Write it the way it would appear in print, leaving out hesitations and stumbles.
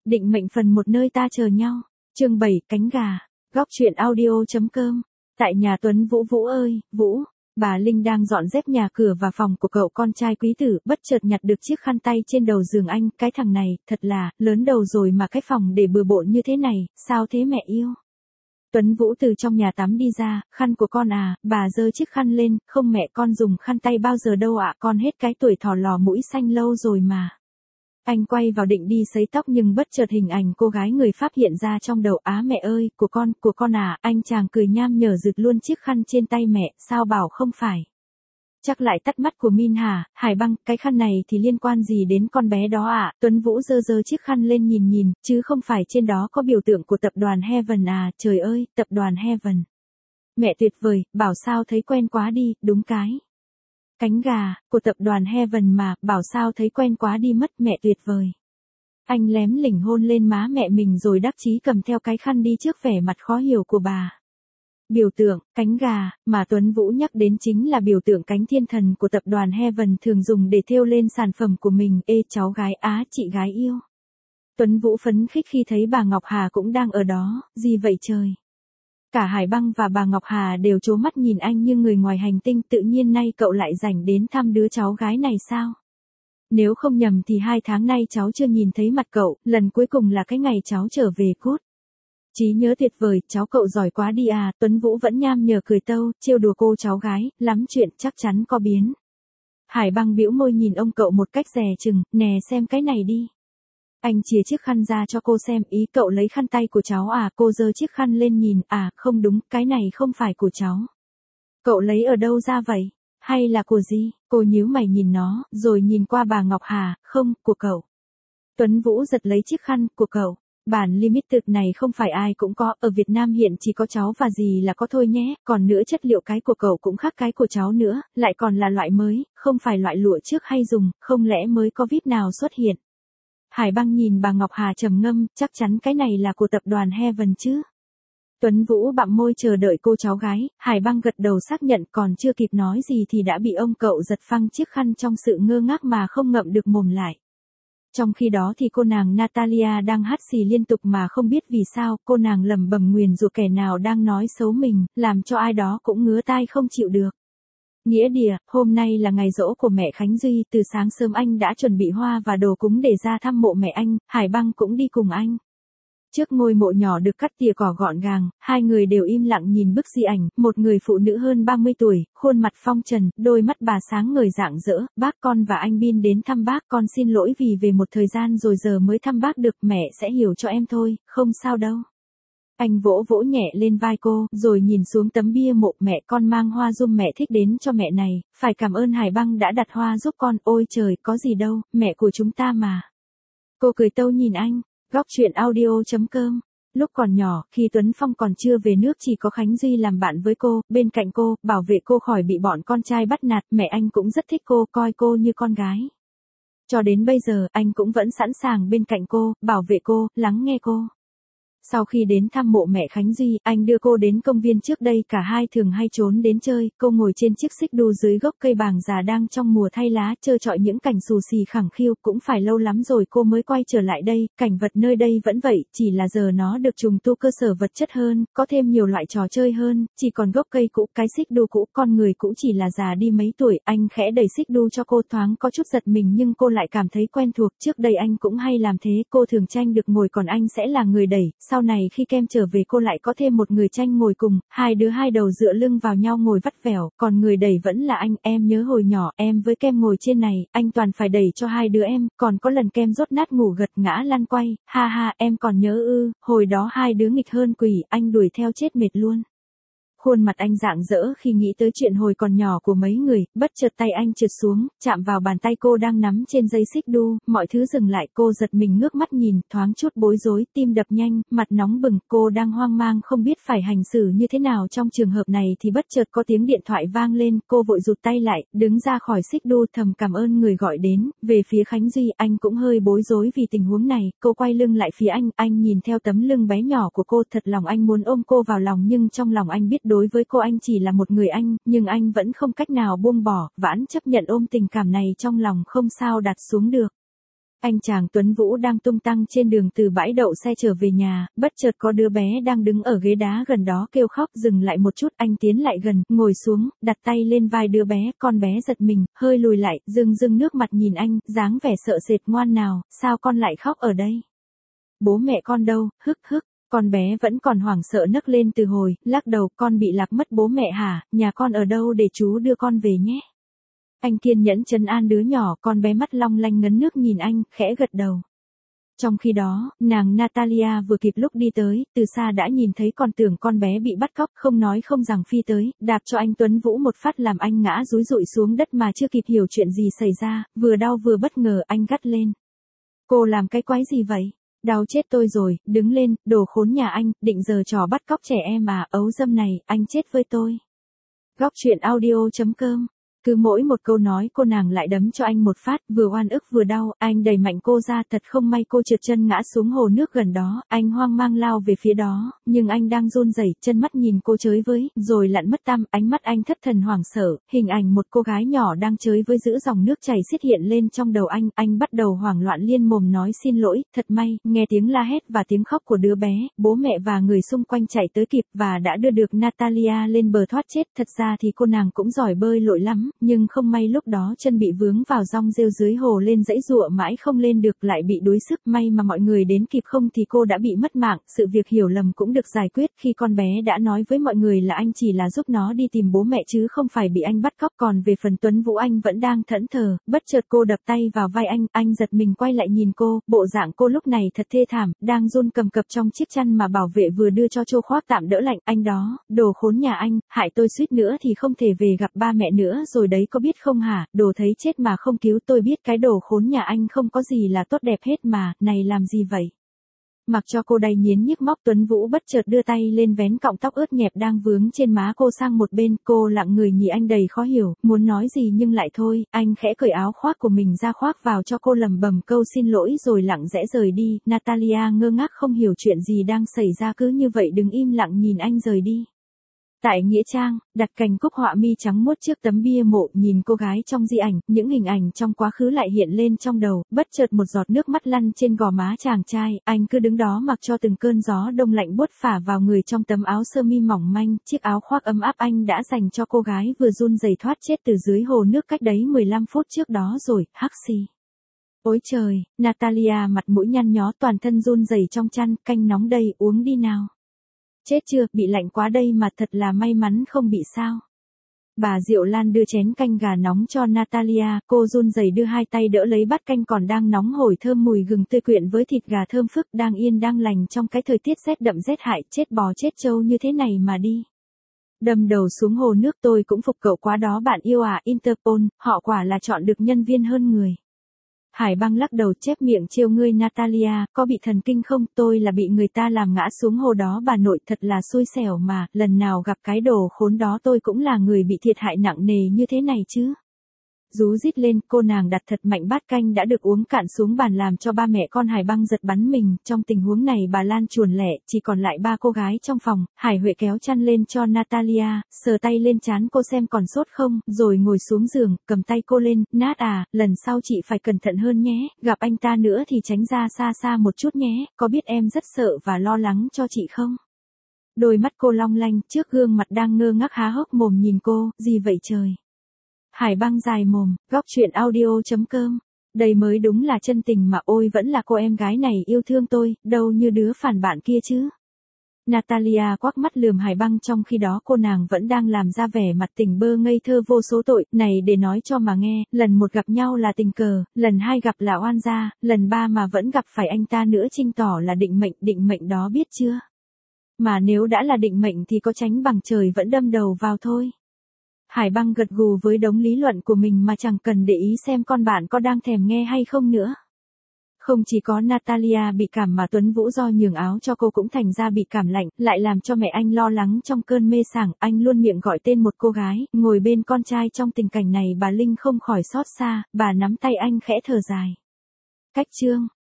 Định mệnh phần một nơi ta chờ nhau. Chương 7, cánh gà. Góc truyện audio.com. Tại nhà Tuấn Vũ. Vũ ơi, Vũ. Bà Linh đang dọn dẹp nhà cửa và phòng của cậu con trai quý tử, bất chợt nhặt được chiếc khăn tay trên đầu giường anh. Cái thằng này, thật là, lớn đầu rồi mà cái phòng để bừa bộn như thế này, sao thế mẹ yêu? Tuấn Vũ từ trong nhà tắm đi ra, khăn của con à, bà giơ chiếc khăn lên, không mẹ con dùng khăn tay bao giờ đâu ạ, con hết cái tuổi thỏ lò mũi xanh lâu rồi mà. Anh quay vào định đi sấy tóc nhưng bất chợt hình ảnh cô gái người Pháp hiện ra trong đầu. Á mẹ ơi, của con à, anh chàng cười nham nhở giựt luôn chiếc khăn trên tay mẹ, sao bảo không phải. Chắc lại tắt mắt của Min hả, Hải Băng, cái khăn này thì liên quan gì đến con bé đó ạ? Tuấn Vũ giơ chiếc khăn lên nhìn, chứ không phải trên đó có biểu tượng của tập đoàn Heaven à, trời ơi, tập đoàn Heaven. Mẹ tuyệt vời, bảo sao thấy quen quá đi, đúng cái. Cánh gà, của tập đoàn Heaven mà, bảo sao thấy quen quá đi mất, mẹ tuyệt vời. Anh lém lỉnh hôn lên má mẹ mình rồi đắc chí cầm theo cái khăn đi trước vẻ mặt khó hiểu của bà. Biểu tượng, cánh gà, mà Tuấn Vũ nhắc đến chính là biểu tượng cánh thiên thần của tập đoàn Heaven thường dùng để thêu lên sản phẩm của mình. Ê cháu gái á, chị gái yêu. Tuấn Vũ phấn khích khi thấy bà Ngọc Hà cũng đang ở đó, gì vậy trời. Cả Hải Băng và bà Ngọc Hà đều trố mắt nhìn anh như người ngoài hành tinh, tự nhiên nay cậu lại rảnh đến thăm đứa cháu gái này sao? Nếu không nhầm thì 2 tháng nay cháu chưa nhìn thấy mặt cậu, lần cuối cùng là cái ngày cháu trở về cút. Trí nhớ tuyệt vời, cháu cậu giỏi quá đi à, Tuấn Vũ vẫn nham nhở cười tâu, trêu đùa cô cháu gái, lắm chuyện chắc chắn có biến. Hải Băng bĩu môi nhìn ông cậu một cách dè chừng, nè xem cái này đi. Anh chìa chiếc khăn ra cho cô xem, ý cậu lấy khăn tay của cháu à, cô giơ chiếc khăn lên nhìn, à, không đúng, cái này không phải của cháu. Cậu lấy ở đâu ra vậy? Hay là của gì? Cô nhíu mày nhìn nó, rồi nhìn qua bà Ngọc Hà, không, của cậu. Tuấn Vũ giật lấy chiếc khăn, của cậu. Bản limited này không phải ai cũng có, ở Việt Nam hiện chỉ có cháu và dì là có thôi nhé, còn nữa chất liệu cái của cậu cũng khác cái của cháu nữa, lại còn là loại mới, không phải loại lụa trước hay dùng, không lẽ mới có vít nào xuất hiện. Hải Băng nhìn bà Ngọc Hà trầm ngâm, chắc chắn cái này là của tập đoàn Heaven chứ. Tuấn Vũ bặm môi chờ đợi cô cháu gái, Hải Băng gật đầu xác nhận, còn chưa kịp nói gì thì đã bị ông cậu giật phăng chiếc khăn trong sự ngơ ngác mà không ngậm được mồm lại. Trong khi đó thì cô nàng Natalia đang hắt xì liên tục mà không biết vì sao, cô nàng lẩm bẩm nguyền rủa kẻ nào đang nói xấu mình, làm cho ai đó cũng ngứa tai không chịu được. Nghĩa đìa, hôm nay là ngày giỗ của mẹ Khánh Duy, từ sáng sớm anh đã chuẩn bị hoa và đồ cúng để ra thăm mộ mẹ anh, Hải Băng cũng đi cùng anh. Trước ngôi mộ nhỏ được cắt tỉa cỏ gọn gàng, hai người đều im lặng nhìn bức di ảnh, một người phụ nữ hơn 30 tuổi, khuôn mặt phong trần, đôi mắt bà sáng ngời rạng rỡ, bác con và anh Bin đến thăm bác, con xin lỗi vì về một thời gian rồi giờ mới thăm bác được, mẹ sẽ hiểu cho em thôi, không sao đâu. Anh vỗ vỗ nhẹ lên vai cô, rồi nhìn xuống tấm bia mộ, mẹ con mang hoa giùm mẹ thích đến cho mẹ này, phải cảm ơn Hải Băng đã đặt hoa giúp con, ôi trời, có gì đâu, mẹ của chúng ta mà. Cô cười tâu nhìn anh. Góc truyện audio.com. Lúc còn nhỏ, khi Tuấn Phong còn chưa về nước chỉ có Khánh Duy làm bạn với cô, bên cạnh cô, bảo vệ cô khỏi bị bọn con trai bắt nạt, mẹ anh cũng rất thích cô, coi cô như con gái. Cho đến bây giờ, anh cũng vẫn sẵn sàng bên cạnh cô, bảo vệ cô, lắng nghe cô. Sau khi đến thăm mộ mẹ Khánh Duy, anh đưa cô đến công viên trước đây, cả hai thường hay trốn đến chơi, cô ngồi trên chiếc xích đu dưới gốc cây bàng già đang trong mùa thay lá, trơ trọi những cảnh xù xì khẳng khiu, cũng phải lâu lắm rồi cô mới quay trở lại đây, cảnh vật nơi đây vẫn vậy, chỉ là giờ nó được trùng tu cơ sở vật chất hơn, có thêm nhiều loại trò chơi hơn, chỉ còn gốc cây cũ, cái xích đu cũ, con người cũ chỉ là già đi mấy tuổi, anh khẽ đẩy xích đu cho cô, thoáng có chút giật mình nhưng cô lại cảm thấy quen thuộc, trước đây anh cũng hay làm thế, cô thường tranh được ngồi còn anh sẽ là người đẩy. Sau này khi Kem trở về cô lại có thêm một người tranh ngồi cùng, hai đứa hai đầu dựa lưng vào nhau ngồi vắt vẻo, còn người đẩy vẫn là anh, em nhớ hồi nhỏ, em với Kem ngồi trên này, anh toàn phải đẩy cho hai đứa em, còn có lần Kem rốt nát ngủ gật ngã lăn quay, ha ha, em còn nhớ ư, hồi đó hai đứa nghịch hơn quỷ, anh đuổi theo chết mệt luôn. Khuôn mặt anh rạng rỡ khi nghĩ tới chuyện hồi còn nhỏ của mấy người, bất chợt tay anh trượt xuống, chạm vào bàn tay cô đang nắm trên dây xích đu, mọi thứ dừng lại, cô giật mình ngước mắt nhìn, thoáng chút bối rối, tim đập nhanh, mặt nóng bừng, cô đang hoang mang không biết phải hành xử như thế nào trong trường hợp này thì bất chợt có tiếng điện thoại vang lên, cô vội rụt tay lại, đứng ra khỏi xích đu thầm cảm ơn người gọi đến, về phía Khánh Duy, anh cũng hơi bối rối vì tình huống này, cô quay lưng lại phía anh nhìn theo tấm lưng bé nhỏ của cô, thật lòng anh muốn ôm cô vào lòng nhưng trong lòng anh biết đối với cô anh chỉ là một người anh, nhưng anh vẫn không cách nào buông bỏ, vãn chấp nhận ôm tình cảm này trong lòng không sao đặt xuống được. Anh chàng Tuấn Vũ đang tung tăng trên đường từ bãi đậu xe trở về nhà, bất chợt có đứa bé đang đứng ở ghế đá gần đó kêu khóc. Dừng lại một chút, anh tiến lại gần, ngồi xuống, đặt tay lên vai đứa bé. Con bé giật mình, hơi lùi lại, rưng rưng nước mặt nhìn anh, dáng vẻ sợ sệt. Ngoan nào, sao con lại khóc ở đây? Bố mẹ con đâu? Hức hức. Con bé vẫn còn hoảng sợ nấc lên từ hồi, lắc đầu. Con bị lạc mất bố mẹ hả? Nhà con ở đâu để chú đưa con về nhé? Anh kiên nhẫn trấn an đứa nhỏ. Con bé mắt long lanh ngấn nước nhìn anh, khẽ gật đầu. Trong khi đó, nàng Natalia vừa kịp lúc đi tới, từ xa đã nhìn thấy, còn tưởng con bé bị bắt cóc, không nói không rằng phi tới, đạp cho anh Tuấn Vũ một phát làm anh ngã dúi dụi xuống đất mà chưa kịp hiểu chuyện gì xảy ra, vừa đau vừa bất ngờ. Anh gắt lên. Cô làm cái quái gì vậy? Đau chết tôi rồi, đứng lên, đồ khốn nhà anh, định giở trò bắt cóc trẻ em à? Ấu dâm này, anh chết với tôi. Góc truyện audio.com. Cứ mỗi một câu nói cô nàng lại đấm cho anh một phát, vừa oan ức vừa đau. Anh đẩy mạnh cô ra, thật không may cô trượt chân ngã xuống hồ nước gần đó. Anh hoang mang lao về phía đó, nhưng anh đang run rẩy, chân mắt nhìn cô chới với, rồi lặn mất tăm. Ánh mắt anh thất thần hoảng sợ, hình ảnh một cô gái nhỏ đang chới với giữa dòng nước chảy xiết hiện lên trong đầu anh bắt đầu hoảng loạn liên mồm nói xin lỗi. Thật may, nghe tiếng la hét và tiếng khóc của đứa bé, bố mẹ và người xung quanh chạy tới kịp và đã đưa được Natalia lên bờ thoát chết. Thật ra thì cô nàng cũng giỏi bơi lội lắm, nhưng không may lúc đó chân bị vướng vào rong rêu dưới hồ, lên dãy dụa mãi không lên được, lại bị đuối sức. May mà mọi người đến kịp, không thì cô đã bị mất mạng. Sự việc hiểu lầm cũng được giải quyết khi con bé đã nói với mọi người là anh chỉ là giúp nó đi tìm bố mẹ chứ không phải bị anh bắt cóc. Còn về phần Tuấn Vũ, anh vẫn đang thẫn thờ. Bất chợt cô đập tay vào vai anh giật mình quay lại nhìn cô, bộ dạng cô lúc này thật thê thảm, đang run cầm cập trong chiếc chăn mà bảo vệ vừa đưa cho Châu khoác tạm đỡ lạnh. Anh đó, đồ khốn nhà anh, hại tôi suýt nữa thì không thể về gặp ba mẹ nữa rồi đấy, có biết không hả? Đồ thấy chết mà không cứu. Tôi biết cái đồ khốn nhà anh không có gì là tốt đẹp hết mà, này làm gì vậy? Mặc cho cô đầy nghiến nhức móc, Tuấn Vũ bất chợt đưa tay lên vén cọng tóc ướt nhẹp đang vướng trên má cô sang một bên. Cô lặng người nhìn anh đầy khó hiểu, muốn nói gì nhưng lại thôi. Anh khẽ cởi áo khoác của mình ra khoác vào cho cô, lẩm bẩm câu xin lỗi rồi lặng lẽ rời đi. Natalia ngơ ngác không hiểu chuyện gì đang xảy ra, cứ như vậy đứng im lặng nhìn anh rời đi. Tại nghĩa trang, đặt cành cúc họa mi trắng muốt trước tấm bia mộ, nhìn cô gái trong di ảnh, những hình ảnh trong quá khứ lại hiện lên trong đầu. Bất chợt một giọt nước mắt lăn trên gò má chàng trai, anh cứ đứng đó mặc cho từng cơn gió đông lạnh buốt phả vào người. Trong tấm áo sơ mi mỏng manh, chiếc áo khoác ấm áp anh đã dành cho cô gái vừa run rẩy thoát chết từ dưới hồ nước cách đấy 15 phút trước đó rồi. Hắc xì. Ôi trời, Natalia mặt mũi nhăn nhó, toàn thân run rẩy trong chăn. Canh nóng đây, uống đi nào. Chết chưa, bị lạnh quá đây mà, thật là may mắn không bị sao. Bà Diệu Lan đưa chén canh gà nóng cho Natalia, cô run rẩy đưa hai tay đỡ lấy bát canh còn đang nóng hổi thơm mùi gừng tươi quyện với thịt gà thơm phức, đang yên đang lành trong cái thời tiết rét đậm rét hại. Chết bò chết trâu như thế này mà đi. Đâm đầu xuống hồ nước. Tôi cũng phục cậu quá đó bạn yêu à. Interpol, họ quả là chọn được nhân viên hơn người. Hải Băng lắc đầu chép miệng trêu ngươi Natalia, có bị thần kinh không? Tôi là bị người ta làm ngã xuống hồ đó bà nội, thật là xui xẻo mà, lần nào gặp cái đồ khốn đó tôi cũng là người bị thiệt hại nặng nề như thế này chứ. Rú rít lên, cô nàng đặt thật mạnh bát canh đã được uống cạn xuống bàn làm cho ba mẹ con Hải Băng giật bắn mình. Trong tình huống này bà Lan chuồn lẻ, chỉ còn lại ba cô gái trong phòng. Hải Huệ kéo chăn lên cho Natalia, sờ tay lên trán cô xem còn sốt không, rồi ngồi xuống giường, cầm tay cô lên. Nát à, lần sau chị phải cẩn thận hơn nhé, gặp anh ta nữa thì tránh ra xa xa một chút nhé, có biết em rất sợ và lo lắng cho chị không? Đôi mắt cô long lanh, trước gương mặt đang ngơ ngác há hốc mồm nhìn cô, gì vậy trời? Hải Băng dài mồm, góc truyện audio.com. Đây mới đúng là chân tình mà, ôi vẫn là cô em gái này yêu thương tôi, đâu như đứa phản bạn kia chứ. Natalia quắc mắt lườm Hải Băng, trong khi đó cô nàng vẫn đang làm ra vẻ mặt tỉnh bơ ngây thơ vô số tội. Này để nói cho mà nghe, lần một gặp nhau là tình cờ, lần hai gặp là oan gia, lần ba mà vẫn gặp phải anh ta nữa chứng tỏ là định mệnh đó biết chưa. Mà nếu đã là định mệnh thì có tránh bằng trời vẫn đâm đầu vào thôi. Hải Băng gật gù với đống lý luận của mình mà chẳng cần để ý xem con bạn có đang thèm nghe hay không nữa. Không chỉ có Natalia bị cảm mà Tuấn Vũ do nhường áo cho cô cũng thành ra bị cảm lạnh, lại làm cho mẹ anh lo lắng trong cơn mê sảng. Anh luôn miệng gọi tên một cô gái, ngồi bên con trai. Trong tình cảnh này bà Linh không khỏi xót xa, bà nắm tay anh khẽ thở dài. Cách chương